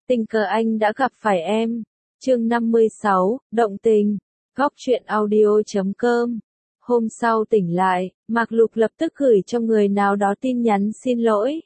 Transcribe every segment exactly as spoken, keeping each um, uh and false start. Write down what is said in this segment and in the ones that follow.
Tình cờ anh đã gặp phải em. Chương năm mươi sáu, Động tình. Góc truyện audio chấm com. Hôm sau tỉnh lại, Mạc Lục lập tức gửi cho người nào đó tin nhắn xin lỗi.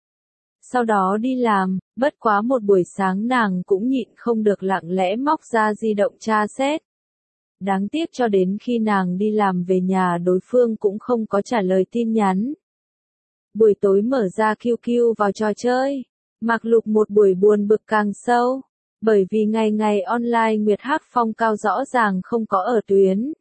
Sau đó đi làm, bất quá một buổi sáng nàng cũng nhịn không được lặng lẽ móc ra di động tra xét. Đáng tiếc cho đến khi nàng đi làm về nhà đối phương cũng không có trả lời tin nhắn. Buổi tối mở ra quy quy vào trò chơi. Mạc Lục một buổi buồn bực càng sâu, bởi vì ngày ngày online Nguyệt Hắc Phong Cao rõ ràng không có ở tuyến.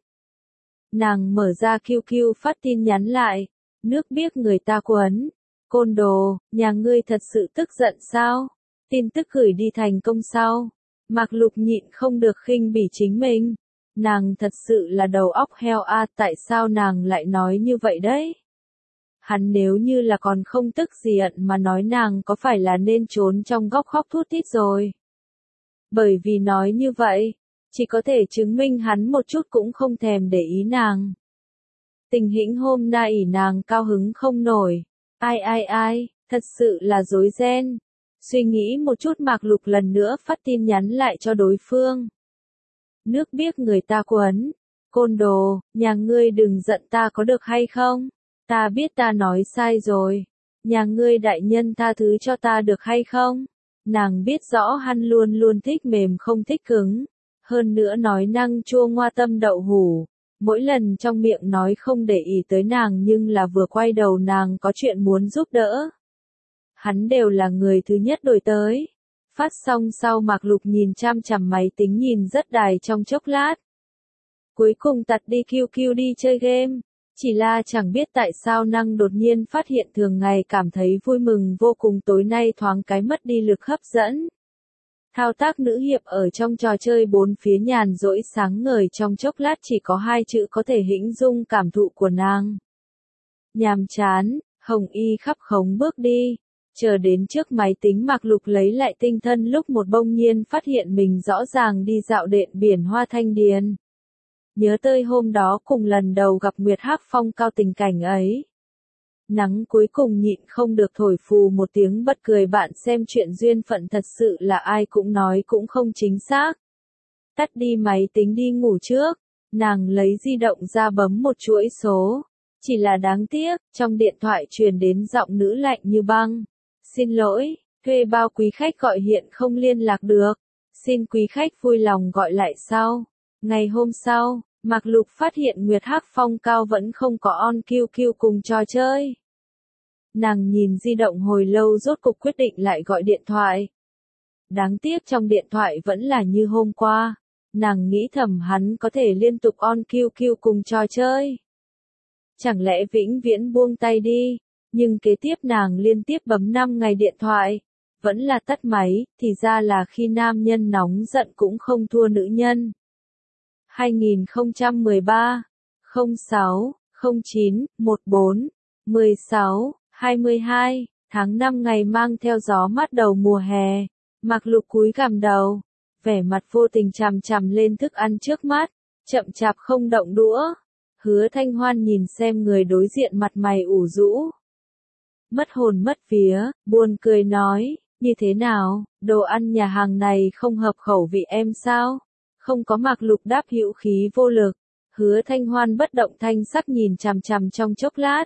Nàng mở ra quy quy phát tin nhắn lại, nước biết người ta quấn, côn đồ, nhà ngươi thật sự tức giận sao? Tin tức gửi đi thành công sao? Mạc Lục nhịn không được khinh bỉ chính mình, nàng thật sự là đầu óc heo a, tại sao nàng lại nói như vậy đấy? Hắn nếu như là còn không tức giận mà nói nàng có phải là nên trốn trong góc khóc thút thít rồi. Bởi vì nói như vậy, chỉ có thể chứng minh hắn một chút cũng không thèm để ý nàng. Tình hình hôm nay nàng cao hứng không nổi. Ai ai ai, thật sự là rối ren. Suy nghĩ một chút Mạc Lục lần nữa phát tin nhắn lại cho đối phương. Nước biết người ta quấn, côn đồ, nhà ngươi đừng giận ta có được hay không? Ta biết ta nói sai rồi. Nhà ngươi đại nhân tha thứ cho ta được hay không? Nàng biết rõ hắn luôn luôn thích mềm không thích cứng. Hơn nữa nói năng chua ngoa tâm đậu hủ. Mỗi lần trong miệng nói không để ý tới nàng nhưng là vừa quay đầu nàng có chuyện muốn giúp đỡ. Hắn đều là người thứ nhất đổi tới. Phát xong sau Mạc Lục nhìn chăm chằm máy tính nhìn rất đài trong chốc lát. Cuối cùng tắt đi quy quy đi chơi game. Chỉ là chẳng biết tại sao năng đột nhiên phát hiện thường ngày cảm thấy vui mừng vô cùng tối nay thoáng cái mất đi lực hấp dẫn. Thao tác nữ hiệp ở trong trò chơi bốn phía nhàn rỗi sáng ngời trong chốc lát chỉ có hai chữ có thể hình dung cảm thụ của nàng. Nhàm chán, Hồng Y khắp khống bước đi. Chờ đến trước máy tính Mạc Lục lấy lại tinh thần lúc một bỗng nhiên phát hiện mình rõ ràng đi dạo đệm biển Hoa Thanh Điền. Nhớ tới hôm đó cùng lần đầu gặp Nguyệt Hắc Phong Cao tình cảnh ấy. Nắng cuối cùng nhịn không được thổi phù một tiếng bật cười, bạn xem chuyện duyên phận thật sự là ai cũng nói cũng không chính xác. Tắt đi máy tính đi ngủ trước, nàng lấy di động ra bấm một chuỗi số. Chỉ là đáng tiếc, trong điện thoại truyền đến giọng nữ lạnh như băng. Xin lỗi, thuê bao quý khách gọi hiện không liên lạc được. Xin quý khách vui lòng gọi lại sau. Ngày hôm sau, Mạc Lục phát hiện Nguyệt Hắc Phong Cao vẫn không có on quy quy cùng trò chơi. Nàng nhìn di động hồi lâu rốt cục quyết định lại gọi điện thoại. Đáng tiếc trong điện thoại vẫn là như hôm qua. Nàng nghĩ thầm hắn có thể liên tục on quy quy cùng trò chơi. Chẳng lẽ vĩnh viễn buông tay đi, nhưng kế tiếp nàng liên tiếp bấm năm ngày điện thoại. Vẫn là tắt máy, thì ra là khi nam nhân nóng giận cũng không thua nữ nhân. hai nghìn không trăm mười ba, không sáu, không chín, mười bốn, mười sáu, hai mươi hai, tháng năm ngày mang theo gió mát đầu mùa hè. Mạc Lục cúi gằm đầu, vẻ mặt vô tình chằm chằm lên thức ăn trước mắt, chậm chạp không động đũa. Hứa Thanh Hoan nhìn xem người đối diện mặt mày ủ rũ. Mất hồn mất vía, buồn cười nói, như thế nào, đồ ăn nhà hàng này không hợp khẩu vị em sao? Không có. Mạc Lục đáp hữu khí vô lực. Hứa Thanh Hoan bất động thanh sắc nhìn chằm chằm trong chốc lát.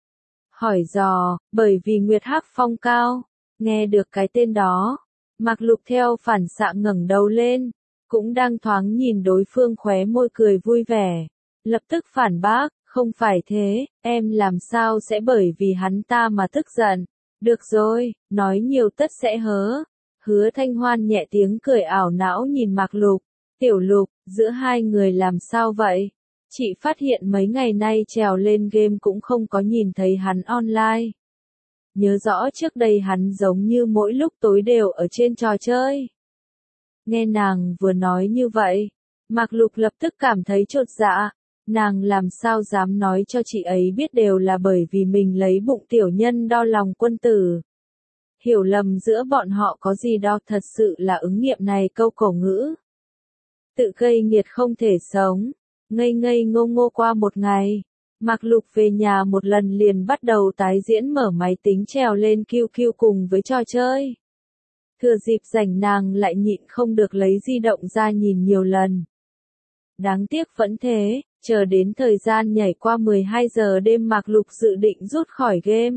Hỏi dò, bởi vì Nguyệt Hắc Phong Cao. Nghe được cái tên đó, Mạc Lục theo phản xạ ngẩng đầu lên, cũng đang thoáng nhìn đối phương khóe môi cười vui vẻ. Lập tức phản bác, không phải thế, em làm sao sẽ bởi vì hắn ta mà tức giận. Được rồi, nói nhiều tất sẽ hớ. Hứa Thanh Hoan nhẹ tiếng cười ảo não nhìn Mạc Lục. Tiểu Lục, giữa hai người làm sao vậy? Chị phát hiện mấy ngày nay trèo lên game cũng không có nhìn thấy hắn online. Nhớ rõ trước đây hắn giống như mỗi lúc tối đều ở trên trò chơi. Nghe nàng vừa nói như vậy, Mạc Lục lập tức cảm thấy chột dạ. Nàng làm sao dám nói cho chị ấy biết đều là bởi vì mình lấy bụng tiểu nhân đo lòng quân tử. Hiểu lầm giữa bọn họ có gì đó, thật sự là ứng nghiệm này câu cổ ngữ. Tự gây nghiệt không thể sống. Ngây ngây ngô ngô qua một ngày, Mạc Lục về nhà một lần liền bắt đầu tái diễn mở máy tính trèo lên quy quy cùng với trò chơi. Thừa dịp rảnh nàng lại nhịn không được lấy di động ra nhìn nhiều lần. Đáng tiếc vẫn thế, chờ đến thời gian nhảy qua mười hai giờ đêm Mạc Lục dự định rút khỏi game.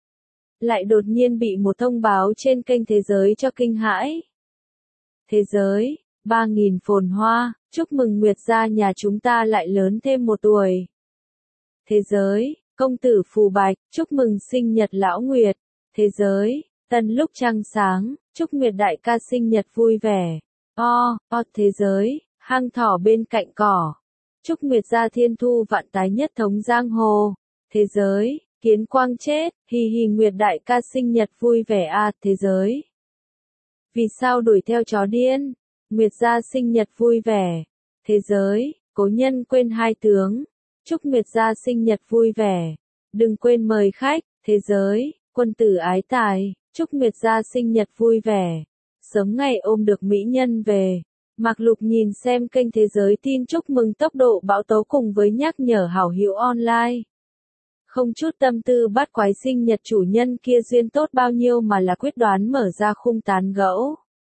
Lại đột nhiên bị một thông báo trên kênh Thế Giới cho kinh hãi. Thế Giới, ba nghìn phồn hoa, chúc mừng Nguyệt gia nhà chúng ta lại lớn thêm một tuổi. Thế Giới, công tử Phù Bạch, chúc mừng sinh nhật lão Nguyệt. Thế Giới, tân lúc trăng sáng, chúc Nguyệt đại ca sinh nhật vui vẻ. O, o Thế Giới, hang thỏ bên cạnh cỏ. Chúc Nguyệt gia thiên thu vạn tái nhất thống giang hồ. Thế Giới, kiến quang chết, hì hì Nguyệt đại ca sinh nhật vui vẻ à. Thế Giới, vì sao đuổi theo chó điên? Nguyệt gia sinh nhật vui vẻ. Thế Giới, cố nhân quên hai tướng. Chúc Nguyệt gia sinh nhật vui vẻ. Đừng quên mời khách. Thế Giới, quân tử ái tài, chúc Nguyệt gia sinh nhật vui vẻ. Sớm ngày ôm được mỹ nhân về. Mạc Lục nhìn xem kênh Thế Giới tin chúc mừng tốc độ bão tố cùng với nhắc nhở hảo hữu online. Không chút tâm tư bắt quái sinh nhật chủ nhân kia duyên tốt bao nhiêu mà là quyết đoán mở ra khung tán gẫu.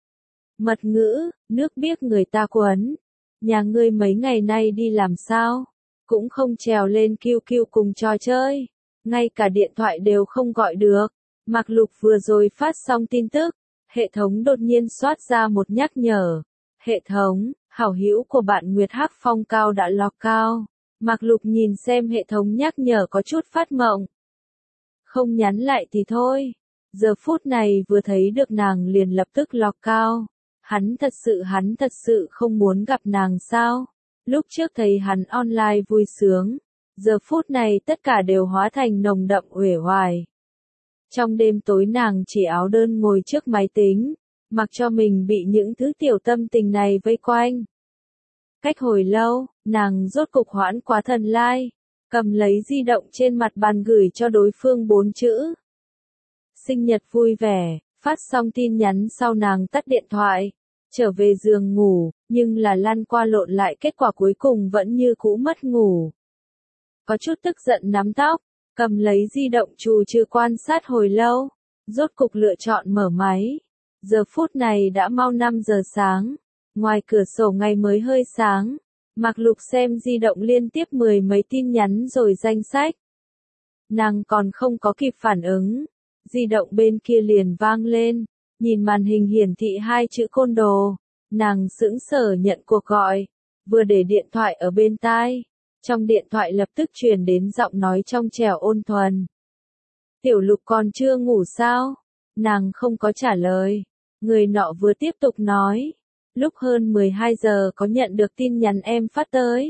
Mật ngữ, nước biếc người ta quấn. Nhà ngươi mấy ngày nay đi làm sao? Cũng không trèo lên kiu kiu cùng trò chơi. Ngay cả điện thoại đều không gọi được. Mạc Lục vừa rồi phát xong tin tức. Hệ thống đột nhiên soát ra một nhắc nhở. Hệ thống, hảo hữu của bạn Nguyệt Hắc Phong Cao đã lock cao. Mạc Lục nhìn xem hệ thống nhắc nhở có chút phát mộng. Không nhắn lại thì thôi. Giờ phút này vừa thấy được nàng liền lập tức lock cao. Hắn thật sự hắn thật sự không muốn gặp nàng sao? Lúc trước thấy hắn online vui sướng. Giờ phút này tất cả đều hóa thành nồng đậm uể oải. Trong đêm tối nàng chỉ áo đơn ngồi trước máy tính. Mặc cho mình bị những thứ tiểu tâm tình này vây quanh. Cách hồi lâu, nàng rốt cục hoãn quá thần lai, cầm lấy di động trên mặt bàn gửi cho đối phương bốn chữ. Sinh nhật vui vẻ, phát xong tin nhắn sau nàng tắt điện thoại, trở về giường ngủ, nhưng là lăn qua lộn lại kết quả cuối cùng vẫn như cũ mất ngủ. Có chút tức giận nắm tóc, cầm lấy di động trù trừ quan sát hồi lâu, rốt cục lựa chọn mở máy. Giờ phút này đã mau năm giờ sáng. Ngoài cửa sổ ngày mới hơi sáng, Mạc Lục xem di động liên tiếp mười mấy tin nhắn rồi danh sách. Nàng còn không có kịp phản ứng, di động bên kia liền vang lên, nhìn màn hình hiển thị hai chữ côn đồ, nàng sững sờ nhận cuộc gọi, vừa để điện thoại ở bên tai, trong điện thoại lập tức truyền đến giọng nói trong trẻo ôn thuần. Tiểu Lục còn chưa ngủ sao? Nàng không có trả lời, người nọ vừa tiếp tục nói. Lúc hơn mười hai giờ có nhận được tin nhắn em phát tới.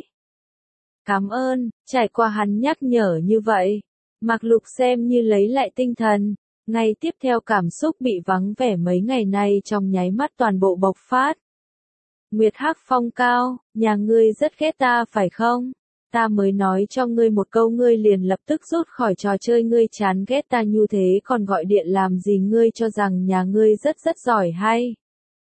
Cảm ơn, trải qua hắn nhắc nhở như vậy. Mạc Lục xem như lấy lại tinh thần. Ngày tiếp theo cảm xúc bị vắng vẻ mấy ngày nay trong nháy mắt toàn bộ bộc phát. Nguyệt Hắc Phong Cao, nhà ngươi rất ghét ta phải không? Ta mới nói cho ngươi một câu ngươi liền lập tức rút khỏi trò chơi ngươi chán ghét ta như thế còn gọi điện làm gì ngươi cho rằng nhà ngươi rất rất giỏi hay?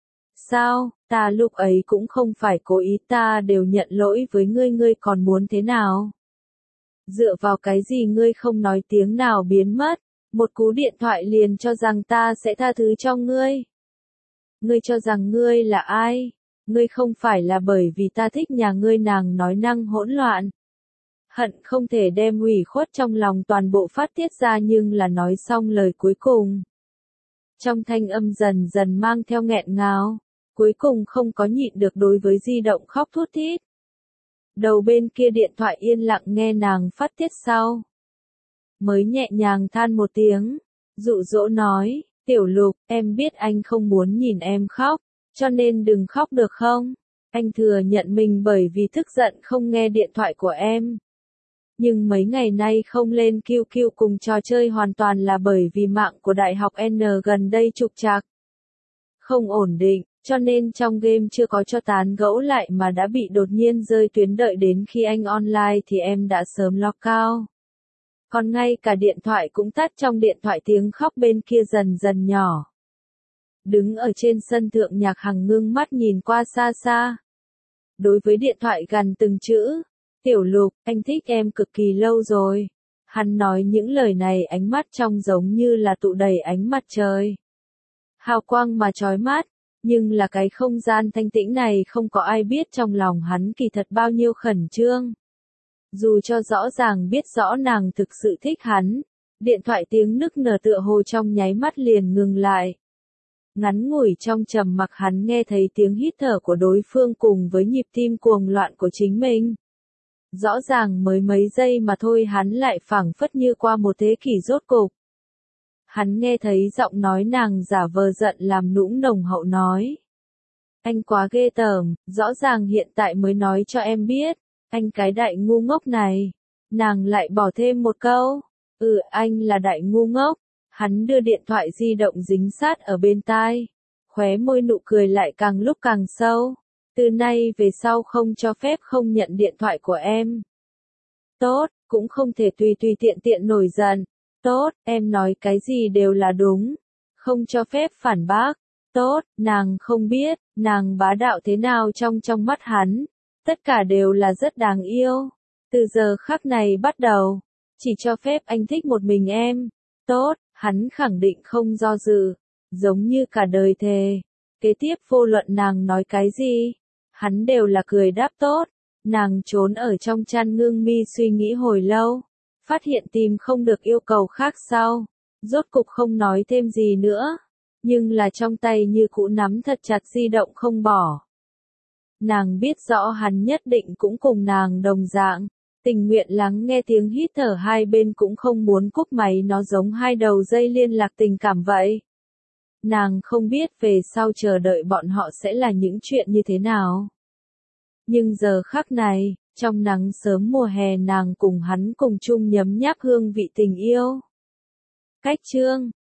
Sao, ta lúc ấy cũng không phải cố ý ta đều nhận lỗi với ngươi ngươi còn muốn thế nào? Dựa vào cái gì ngươi không nói tiếng nào biến mất, một cú điện thoại liền cho rằng ta sẽ tha thứ cho ngươi? Ngươi cho rằng ngươi là ai? Ngươi không phải là bởi vì ta thích nhà ngươi nàng nói năng hỗn loạn. Hận không thể đem ủy khuất trong lòng toàn bộ phát tiết ra nhưng là nói xong lời cuối cùng. Trong thanh âm dần dần mang theo nghẹn ngào. Cuối cùng không có nhịn được đối với di động khóc thút thít. Đầu bên kia điện thoại yên lặng nghe nàng phát tiết sau. Mới nhẹ nhàng than một tiếng, dụ dỗ nói, Tiểu Lục, em biết anh không muốn nhìn em khóc, cho nên đừng khóc được không? Anh thừa nhận mình bởi vì tức giận không nghe điện thoại của em. Nhưng mấy ngày nay không lên kiu kiu cùng trò chơi hoàn toàn là bởi vì mạng của Đại học N gần đây trục trặc. Không ổn định. Cho nên trong game chưa có cho tán gẫu lại mà đã bị đột nhiên rơi tuyến đợi đến khi anh online thì em đã sớm lock cao. Còn ngay cả điện thoại cũng tắt trong điện thoại tiếng khóc bên kia dần dần nhỏ. Đứng ở trên sân thượng Nhạc Hằng ngưng mắt nhìn qua xa xa. Đối với điện thoại gằn từng chữ, Tiểu Lục, anh thích em cực kỳ lâu rồi. Hắn nói những lời này ánh mắt trong giống như là tụ đầy ánh mặt trời. hào quang mà chói mắt, nhưng là cái không gian thanh tĩnh này không có ai biết trong lòng hắn kỳ thật bao nhiêu khẩn trương. Dù cho rõ ràng biết rõ nàng thực sự thích hắn, điện thoại tiếng nức nở tựa hồ trong nháy mắt liền ngừng lại. Ngắn ngủi trong trầm mặc hắn nghe thấy tiếng hít thở của đối phương cùng với nhịp tim cuồng loạn của chính mình. Rõ ràng mới mấy giây mà thôi hắn lại phảng phất như qua một thế kỷ rốt cục. Hắn nghe thấy giọng nói nàng giả vờ giận làm nũng nồng hậu nói. Anh quá ghê tởm, rõ ràng hiện tại mới nói cho em biết, anh cái đại ngu ngốc này. Nàng lại bỏ thêm một câu, ừ anh là đại ngu ngốc. Hắn đưa điện thoại di động dính sát ở bên tai, khóe môi nụ cười lại càng lúc càng sâu. Từ nay về sau không cho phép không nhận điện thoại của em. Tốt, cũng không thể tùy tùy tiện tiện nổi giận. Tốt, em nói cái gì đều là đúng. Không cho phép phản bác. Tốt, nàng không biết, nàng bá đạo thế nào trong trong mắt hắn. Tất cả đều là rất đáng yêu. Từ giờ khắc này bắt đầu, chỉ cho phép anh thích một mình em. Tốt, hắn khẳng định không do dự, giống như cả đời thề. Kế tiếp vô luận nàng nói cái gì, hắn đều là cười đáp tốt. Nàng trốn ở trong chăn ngưng mi suy nghĩ hồi lâu, phát hiện tìm không được yêu cầu khác sau, rốt cục không nói thêm gì nữa, nhưng là trong tay như cũ nắm thật chặt di động không bỏ. Nàng biết rõ hắn nhất định cũng cùng nàng đồng dạng, tình nguyện lắng nghe tiếng hít thở hai bên cũng không muốn cúp máy, nó giống hai đầu dây liên lạc tình cảm vậy. Nàng không biết về sau chờ đợi bọn họ sẽ là những chuyện như thế nào. Nhưng giờ khắc này, trong nắng sớm mùa hè nàng cùng hắn cùng chung nhấm nháp hương vị tình yêu. Cách chương